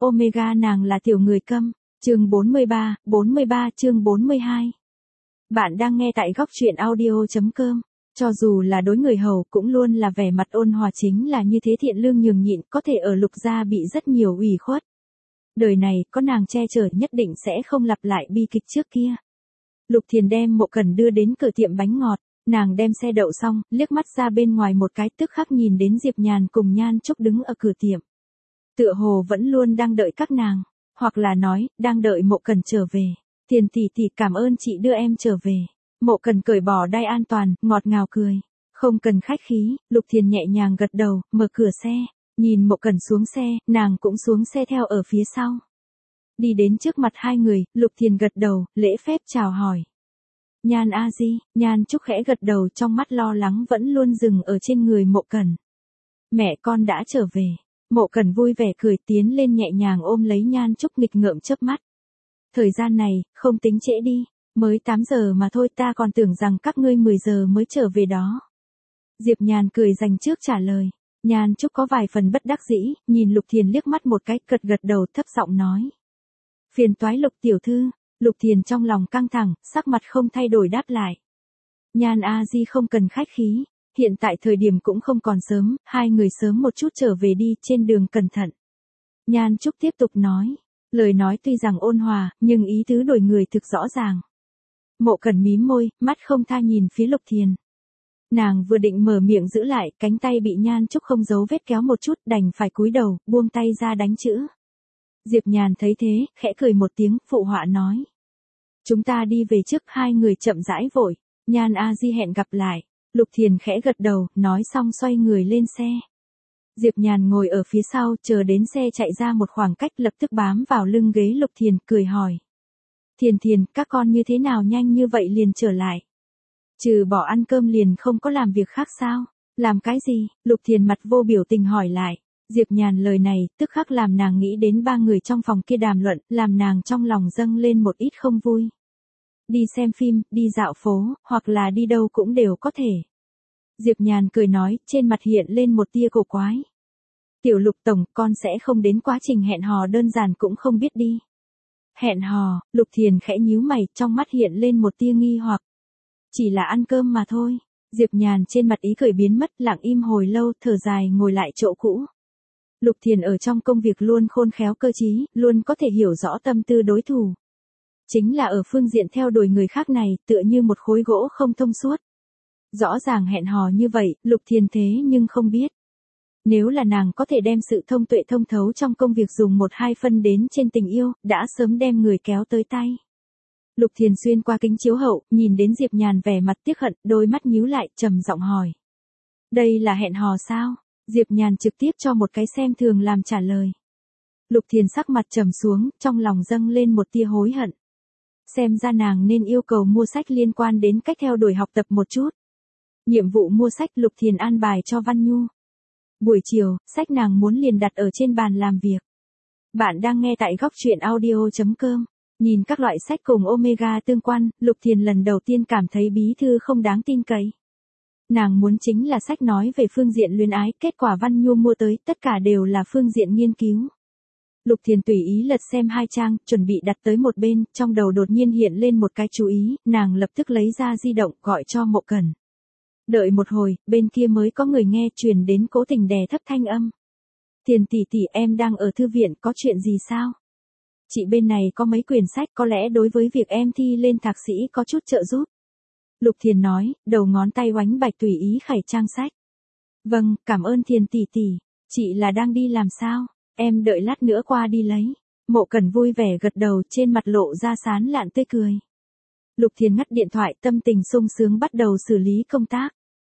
Omega nàng là tiểu người câm. Chương 43 chương 42. Bạn đang nghe tại góc truyện audio.com. Cho dù là đối người hầu cũng luôn là vẻ mặt ôn hòa, chính là như thế thiện lương nhường nhịn, có thể ở Lục gia bị rất nhiều ủy khuất. Đời này có nàng che chở nhất định sẽ không lặp lại bi kịch trước kia. Lục Thiền đem Mộ Cẩn đưa đến cửa tiệm bánh ngọt, nàng đem xe đậu xong, liếc mắt ra bên ngoài một cái, tức khắc nhìn đến Diệp Nhàn cùng Nhan Trúc đứng ở cửa tiệm. Tựa hồ vẫn luôn đang đợi các nàng, hoặc là nói, đang đợi Mộ Cẩn trở về. Thiền tỷ tỷ, cảm ơn chị đưa em trở về. Mộ Cẩn cởi bỏ đai an toàn, ngọt ngào cười. Không cần khách khí. Lục Thiền nhẹ nhàng gật đầu, mở cửa xe. Nhìn Mộ Cẩn xuống xe, nàng cũng xuống xe theo ở phía sau. Đi đến trước mặt hai người, Lục Thiền gật đầu, lễ phép chào hỏi. Nhan a di. Nhan Trúc khẽ gật đầu, trong mắt lo lắng vẫn luôn dừng ở trên người Mộ Cẩn. Mẹ con đã trở về. Mộ Cẩn vui vẻ cười, tiến lên nhẹ nhàng ôm lấy Nhan Trúc, nghịch ngợm chớp mắt. Thời gian này, không tính trễ đi. Mới 8 giờ mà thôi, ta còn tưởng rằng các ngươi 10 giờ mới trở về đó. Diệp Nhàn cười dành trước trả lời. Nhan Trúc có vài phần bất đắc dĩ, nhìn Lục Thiền liếc mắt một cái, gật đầu, thấp giọng nói. Phiền toái Lục tiểu thư. Lục Thiền trong lòng căng thẳng, sắc mặt không thay đổi đáp lại. Nhan a di không cần khách khí. Hiện tại thời điểm cũng không còn sớm, hai người sớm một chút trở về đi, trên đường cẩn thận. Nhan Trúc tiếp tục nói. Lời nói tuy rằng ôn hòa, nhưng ý tứ đổi người thực rõ ràng. Mộ Cẩn mím môi, mắt không tha nhìn phía Lục Thiền. Nàng vừa định mở miệng giữ lại, cánh tay bị Nhan Trúc không giấu vết kéo một chút, đành phải cúi đầu, buông tay ra đánh chữ. Diệp Nhàn thấy thế, khẽ cười một tiếng, phụ họa nói. Chúng ta đi về trước, hai người chậm rãi vội. Nhan a di hẹn gặp lại. Lục Thiền khẽ gật đầu, nói xong xoay người lên xe. Diệp Nhàn ngồi ở phía sau, chờ đến xe chạy ra một khoảng cách, lập tức bám vào lưng ghế Lục Thiền, cười hỏi. Thiền, các con như thế nào nhanh như vậy liền trở lại? Trừ bỏ ăn cơm liền không có làm việc khác sao? Làm cái gì? Lục Thiền mặt vô biểu tình hỏi lại. Diệp Nhàn lời này, tức khắc làm nàng nghĩ đến ba người trong phòng kia đàm luận, làm nàng trong lòng dâng lên một ít không vui. Đi xem phim, đi dạo phố, hoặc là đi đâu cũng đều có thể. Diệp Nhàn cười nói, trên mặt hiện lên một tia cổ quái. Tiểu Lục tổng, con sẽ không đến quá trình hẹn hò đơn giản cũng không biết đi. Hẹn hò. Lục Thiền khẽ nhíu mày, trong mắt hiện lên một tia nghi hoặc. Chỉ là ăn cơm mà thôi. Diệp Nhàn trên mặt ý cười biến mất, lặng im hồi lâu, thở dài ngồi lại chỗ cũ. Lục Thiền ở trong công việc luôn khôn khéo cơ trí, luôn có thể hiểu rõ tâm tư đối thủ. Chính là ở phương diện theo đuổi người khác này, tựa như một khối gỗ không thông suốt. Rõ ràng hẹn hò như vậy, Lục Thiền thế nhưng không biết. Nếu là nàng có thể đem sự thông tuệ thông thấu trong công việc dùng 1-2 phân đến trên tình yêu, đã sớm đem người kéo tới tay. Lục Thiền xuyên qua kính chiếu hậu, nhìn đến Diệp Nhàn vẻ mặt tiếc hận, đôi mắt nhíu lại, trầm giọng hỏi. Đây là hẹn hò sao? Diệp Nhàn trực tiếp cho một cái xem thường làm trả lời. Lục Thiền sắc mặt trầm xuống, trong lòng dâng lên một tia hối hận. Xem ra nàng nên yêu cầu mua sách liên quan đến cách theo đuổi học tập một chút. Nhiệm vụ mua sách Lục Thiền an bài cho Văn Nhu. Buổi chiều, sách nàng muốn liền đặt ở trên bàn làm việc. Bạn đang nghe tại góc truyện audio.com. Nhìn các loại sách cùng Omega tương quan, Lục Thiền lần đầu tiên cảm thấy bí thư không đáng tin cậy. Nàng muốn chính là sách nói về phương diện luyến ái, kết quả Văn Nhu mua tới, tất cả đều là phương diện nghiên cứu. Lục Thiền tùy ý lật xem 2 trang, chuẩn bị đặt tới một bên, trong đầu đột nhiên hiện lên một cái chú ý, nàng lập tức lấy ra di động, gọi cho Mộ Cẩn. Đợi một hồi, bên kia mới có người nghe, truyền đến Cố Tình đè thấp thanh âm. Thiền tỷ tỷ, em đang ở thư viện, có chuyện gì sao? Chị bên này có mấy quyển sách, có lẽ đối với việc em thi lên thạc sĩ có chút trợ giúp. Lục Thiền nói, đầu ngón tay oánh bạch tùy ý khải trang sách. Vâng, cảm ơn Thiền tỷ tỷ. Chị là đang đi làm sao? Em đợi lát nữa qua đi lấy. Mộ Cẩn vui vẻ gật đầu, trên mặt lộ ra sán lạn tươi cười. Lục Thiền ngắt điện thoại, tâm tình sung sướng bắt đầu xử lý công tác.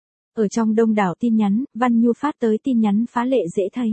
Ở trong đông đảo tin nhắn, Văn Nhu phát tới tin nhắn phá lệ dễ thấy.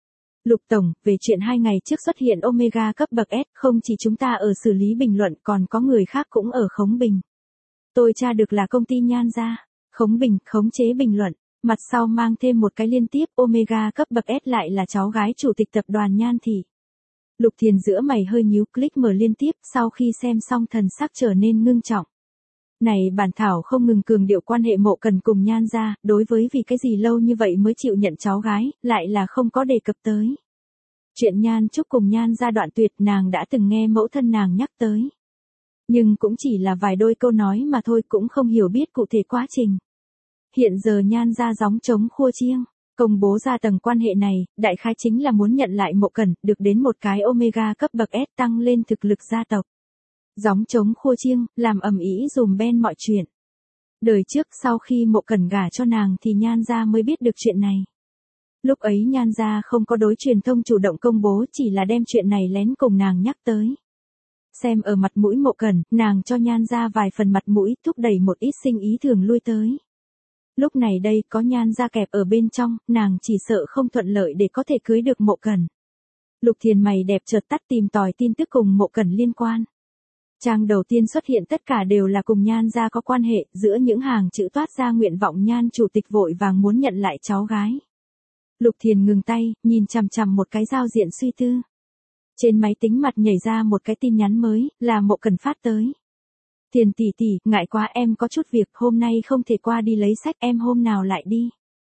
Lục tổng, về chuyện 2 ngày trước xuất hiện Omega cấp bậc S, không chỉ chúng ta ở xử lý bình luận, còn có người khác cũng ở khống bình. Tôi tra được là công ty Nhan gia, khống bình, khống chế bình luận, mặt sau mang thêm một cái liên tiếp, Omega cấp bậc S lại là cháu gái chủ tịch tập đoàn Nhan thị. Lục Thiền giữa mày hơi nhíu, click mở liên tiếp, sau khi xem xong thần sắc trở nên ngưng trọng. Này bản thảo không ngừng cường điệu quan hệ Mộ Cẩn cùng Nhan gia, đối với vì cái gì lâu như vậy mới chịu nhận cháu gái, lại là không có đề cập tới. Chuyện Nhan Trúc cùng Nhan gia đoạn tuyệt nàng đã từng nghe mẫu thân nàng nhắc tới. Nhưng cũng chỉ là vài đôi câu nói mà thôi, cũng không hiểu biết cụ thể quá trình. Hiện giờ Nhan gia gióng trống khua chiêng, công bố ra tầng quan hệ này, đại khái chính là muốn nhận lại Mộ Cẩn, được đến một cái Omega cấp bậc S tăng lên thực lực gia tộc. Gióng trống khua chiêng, làm ầm ĩ dùm ben mọi chuyện. Đời trước sau khi Mộ Cẩn gả cho nàng thì Nhan gia mới biết được chuyện này. Lúc ấy Nhan gia không có đối truyền thông chủ động công bố, chỉ là đem chuyện này lén cùng nàng nhắc tới. Xem ở mặt mũi Mộ Cẩn, nàng cho Nhan gia vài phần mặt mũi, thúc đẩy một ít sinh ý thường lui tới. Lúc này đây có Nhan gia kẹp ở bên trong, nàng chỉ sợ không thuận lợi để có thể cưới được Mộ Cẩn. Lục Thiền mày đẹp chợt tắt tìm tòi tin tức cùng Mộ Cẩn liên quan. Trang đầu tiên xuất hiện tất cả đều là cùng Nhan gia có quan hệ, giữa những hàng chữ toát ra nguyện vọng Nhan chủ tịch vội vàng muốn nhận lại cháu gái. Lục Thiền ngừng tay, nhìn chằm chằm một cái giao diện suy tư. Trên máy tính mặt nhảy ra một cái tin nhắn mới, là Mộ Cẩn phát tới. Thiền tỷ tỷ, ngại quá em có chút việc, hôm nay không thể qua đi lấy sách, em hôm nào lại đi.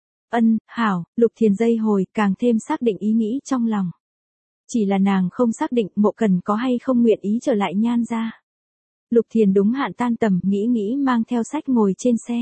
Hảo, Lục Thiền dây hồi, càng thêm xác định ý nghĩ trong lòng. Chỉ là nàng không xác định Mộ Cẩn có hay không nguyện ý trở lại Nhan gia. Lục Thiền đúng hạn tan tầm, nghĩ mang theo sách ngồi trên xe.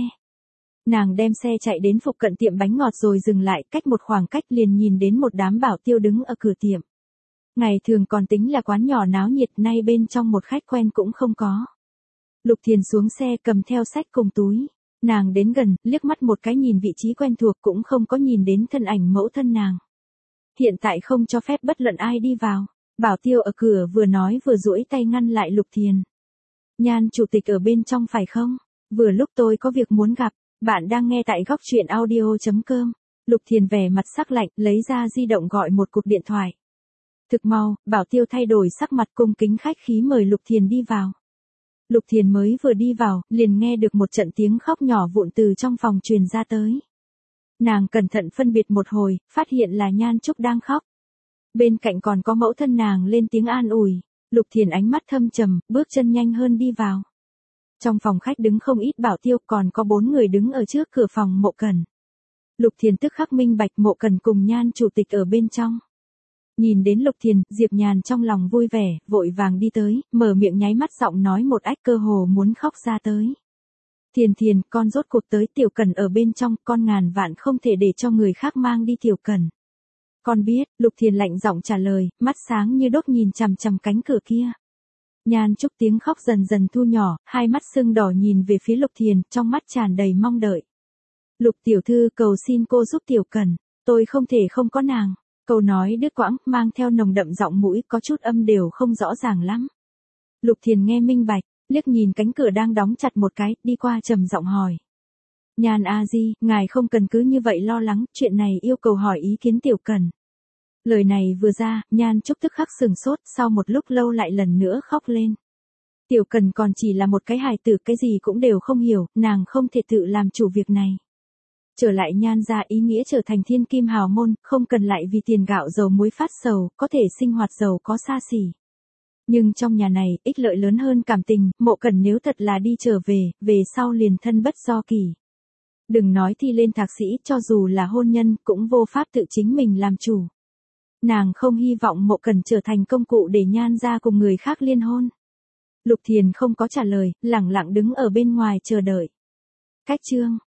Nàng đem xe chạy đến phụ cận tiệm bánh ngọt rồi dừng lại, cách một khoảng cách liền nhìn đến một đám bảo tiêu đứng ở cửa tiệm. Ngày thường còn tính là quán nhỏ náo nhiệt, nay bên trong một khách quen cũng không có. Lục Thiền xuống xe cầm theo sách cùng túi. Nàng đến gần, liếc mắt một cái nhìn vị trí quen thuộc, cũng không có nhìn đến thân ảnh mẫu thân nàng. Hiện tại không cho phép bất luận ai đi vào. Bảo tiêu ở cửa vừa nói vừa duỗi tay ngăn lại Lục Thiền. Nhan chủ tịch ở bên trong phải không? Vừa lúc tôi có việc muốn gặp. Bạn đang nghe tại góc truyện audio.com. Lục Thiền vẻ mặt sắc lạnh, lấy ra di động gọi một cuộc điện thoại. Thực mau, bảo tiêu thay đổi sắc mặt cung kính khách khí mời Lục Thiền đi vào. Lục Thiền mới vừa đi vào, liền nghe được một trận tiếng khóc nhỏ vụn từ trong phòng truyền ra tới. Nàng cẩn thận phân biệt một hồi, phát hiện là Nhan Trúc đang khóc. Bên cạnh còn có mẫu thân nàng lên tiếng an ủi. Lục Thiền ánh mắt thâm trầm, bước chân nhanh hơn đi vào. Trong phòng khách đứng không ít bảo tiêu, còn có 4 người đứng ở trước cửa phòng Mộ Cẩn. Lục Thiền tức khắc minh bạch Mộ Cẩn cùng Nhan chủ tịch ở bên trong. Nhìn đến Lục Thiền, Diệp Nhàn trong lòng vui vẻ, vội vàng đi tới, mở miệng nháy mắt giọng nói một ách cơ hồ muốn khóc ra tới. Thiền, con rốt cuộc tới, Tiểu Cẩn ở bên trong, con ngàn vạn không thể để cho người khác mang đi Tiểu Cẩn. Con biết, Lục Thiền lạnh giọng trả lời, mắt sáng như đốt nhìn chằm chằm cánh cửa kia. Nhan Trúc tiếng khóc dần dần thu nhỏ, hai mắt sưng đỏ nhìn về phía Lục Thiền, trong mắt tràn đầy mong đợi. Lục tiểu thư, cầu xin cô giúp Tiểu Cẩn, tôi không thể không có nàng. Câu nói đứt quãng, mang theo nồng đậm giọng mũi, có chút âm đều không rõ ràng lắm. Lục Thiền nghe minh bạch, liếc nhìn cánh cửa đang đóng chặt một cái, đi qua trầm giọng hỏi. Nhan a di, ngài không cần cứ như vậy lo lắng, chuyện này yêu cầu hỏi ý kiến Tiểu Cẩn. Lời này vừa ra, Nhan Trúc tức khắc sừng sốt, sau một lúc lâu lại lần nữa khóc lên. Tiểu Cẩn còn chỉ là một cái hài tử, cái gì cũng đều không hiểu, nàng không thể tự làm chủ việc này. Trở lại Nhan gia ý nghĩa trở thành thiên kim hào môn, không cần lại vì tiền gạo dầu muối phát sầu, có thể sinh hoạt giàu có xa xỉ. Nhưng trong nhà này, ích lợi lớn hơn cảm tình, Mộ Cẩn nếu thật là đi trở về sau liền thân bất do kỳ. Đừng nói thi lên thạc sĩ, cho dù là hôn nhân, cũng vô pháp tự chính mình làm chủ. Nàng không hy vọng Mộ Cẩn trở thành công cụ để Nhan gia cùng người khác liên hôn. Lục Thiền không có trả lời, lẳng lặng đứng ở bên ngoài chờ đợi. Cách chương